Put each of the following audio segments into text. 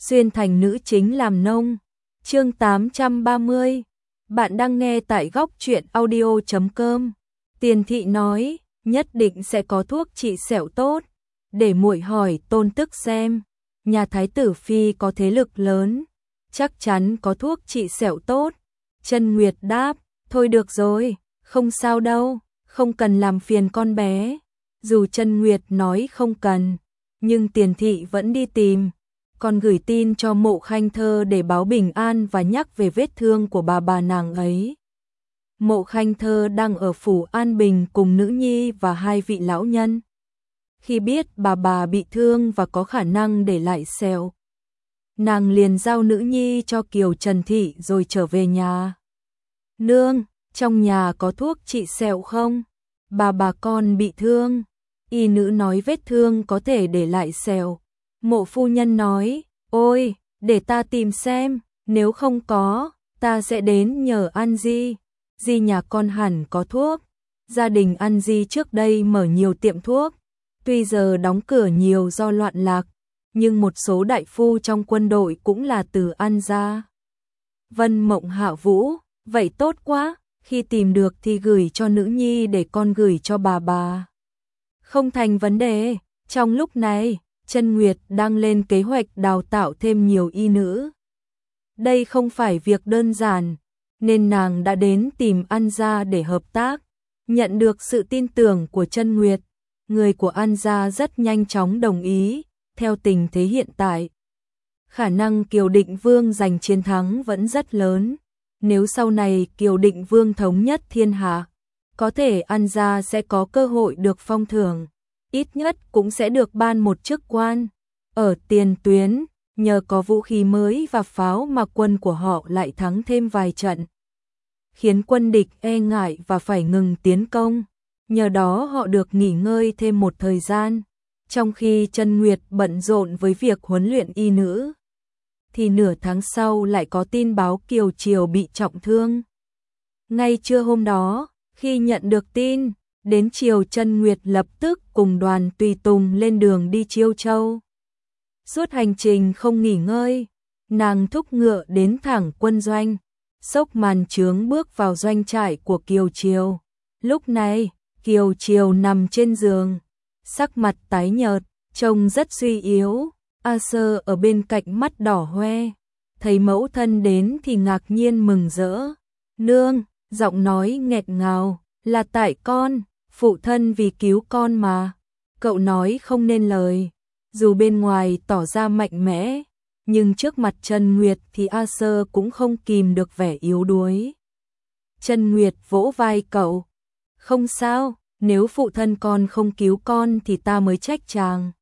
xuyên thành nữ chính làm nông. Chương 830. Bạn đang nghe tại góc truyện audio.com. Tiền thị nói, nhất định sẽ có thuốc trị sẹo tốt. Để muội hỏi Tôn Tức xem, nhà thái tử phi có thế lực lớn, chắc chắn có thuốc trị sẹo tốt. Chân Nguyệt đáp, thôi được rồi, không sao đâu, không cần làm phiền con bé. Dù Chân Nguyệt nói không cần, nhưng Tiền thị vẫn đi tìm, còn gửi tin cho Mộ Khanh Thơ để báo bình an và nhắc về vết thương của bà nàng ấy. Mộ Khanh Thơ đang ở phủ An Bình cùng nữ nhi và hai vị lão nhân. Khi biết bà bị thương và có khả năng để lại sẹo, nàng liền giao nữ nhi cho Kiều Trần Thị rồi trở về nhà. Nương, trong nhà có thuốc trị sẹo không? Bà con bị thương. Y nữ nói vết thương có thể để lại sẹo. Mộ phu nhân nói, ôi, để ta tìm xem, nếu không có, ta sẽ đến nhờ An Di. Di nhà con hẳn có thuốc. Gia đình An Di trước đây mở nhiều tiệm thuốc, tuy giờ đóng cửa nhiều do loạn lạc, nhưng một số đại phu trong quân đội cũng là từ An gia. Vân Mộng hạ vũ, vậy tốt quá, khi tìm được thì gửi cho nữ nhi để con gửi cho bà. Không thành vấn đề. Trong lúc này, Chân Nguyệt đang lên kế hoạch đào tạo thêm nhiều y nữ. Đây không phải việc đơn giản, nên nàng đã đến tìm An gia để hợp tác. Nhận được sự tin tưởng của Chân Nguyệt, người của An gia rất nhanh chóng đồng ý. Theo tình thế hiện tại, khả năng Kiều Định Vương giành chiến thắng vẫn rất lớn. Nếu sau này Kiều Định Vương thống nhất thiên hạ, có thể An gia sẽ có cơ hội được phong thưởng, ít nhất cũng sẽ được ban một chức quan. Ở tiền tuyến, nhờ có vũ khí mới và pháo mà quân của họ lại thắng thêm vài trận, khiến quân địch e ngại và phải ngừng tiến công. Nhờ đó họ được nghỉ ngơi thêm một thời gian. Trong khi Chân Nguyệt bận rộn với việc huấn luyện y nữ, thì nửa tháng sau lại có tin báo Kiều Triều bị trọng thương. Ngay trưa hôm đó, khi nhận được tin, đến chiều Chân Nguyệt lập tức cùng đoàn tùy tùng lên đường đi Chiêu Châu. Suốt hành trình không nghỉ ngơi, nàng thúc ngựa đến thẳng quân doanh, xốc màn trướng bước vào doanh trại của Kiều Triều. Lúc này, Kiều Triều nằm trên giường, sắc mặt tái nhợt, trông rất suy yếu. A Sơ ở bên cạnh mắt đỏ hoe, thấy mẫu thân đến thì ngạc nhiên mừng rỡ. Nương, giọng nói nghẹt ngào, là tại con, phụ thân vì cứu con mà. Cậu nói không nên lời, dù bên ngoài tỏ ra mạnh mẽ, nhưng trước mặt Chân Nguyệt thì A Sơ cũng không kìm được vẻ yếu đuối. Chân Nguyệt vỗ vai cậu, không sao, nếu phụ thân con không cứu con thì ta mới trách chàng.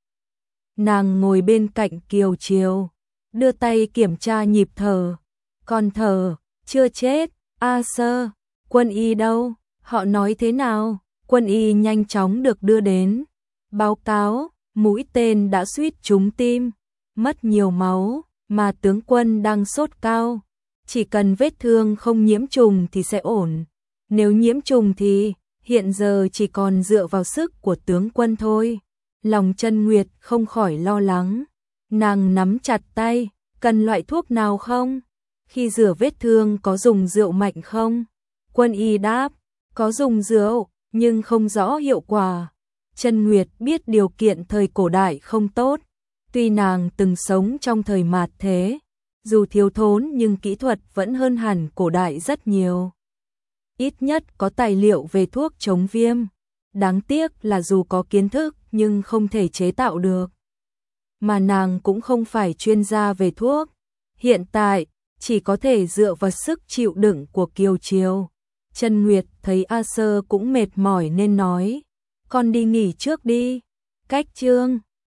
Nàng ngồi bên cạnh Kiều Triều, đưa tay kiểm tra nhịp thở. Con thở, chưa chết. A Sơ, quân y đâu? Họ nói thế nào? Quân y nhanh chóng được đưa đến. Báo cáo, mũi tên đã suýt trúng tim, mất nhiều máu, mà tướng quân đang sốt cao. Chỉ cần vết thương không nhiễm trùng thì sẽ ổn. Nếu nhiễm trùng thì hiện giờ chỉ còn dựa vào sức của tướng quân thôi. Lòng Chân Nguyệt không khỏi lo lắng. Nàng nắm chặt tay, cần loại thuốc nào không? Khi rửa vết thương có dùng rượu mạnh không? Quân y đáp, có dùng rượu, nhưng không rõ hiệu quả. Chân Nguyệt biết điều kiện thời cổ đại không tốt. Tuy nàng từng sống trong thời mạt thế, dù thiếu thốn nhưng kỹ thuật vẫn hơn hẳn cổ đại rất nhiều. Ít nhất có tài liệu về thuốc chống viêm. Đáng tiếc là dù có kiến thức nhưng không thể chế tạo được. Mà nàng cũng không phải chuyên gia về thuốc. Hiện tại, chỉ có thể dựa vào sức chịu đựng của Kiều Triều. Chân Nguyệt thấy A Sơ cũng mệt mỏi nên nói, con đi nghỉ trước đi. Cách chương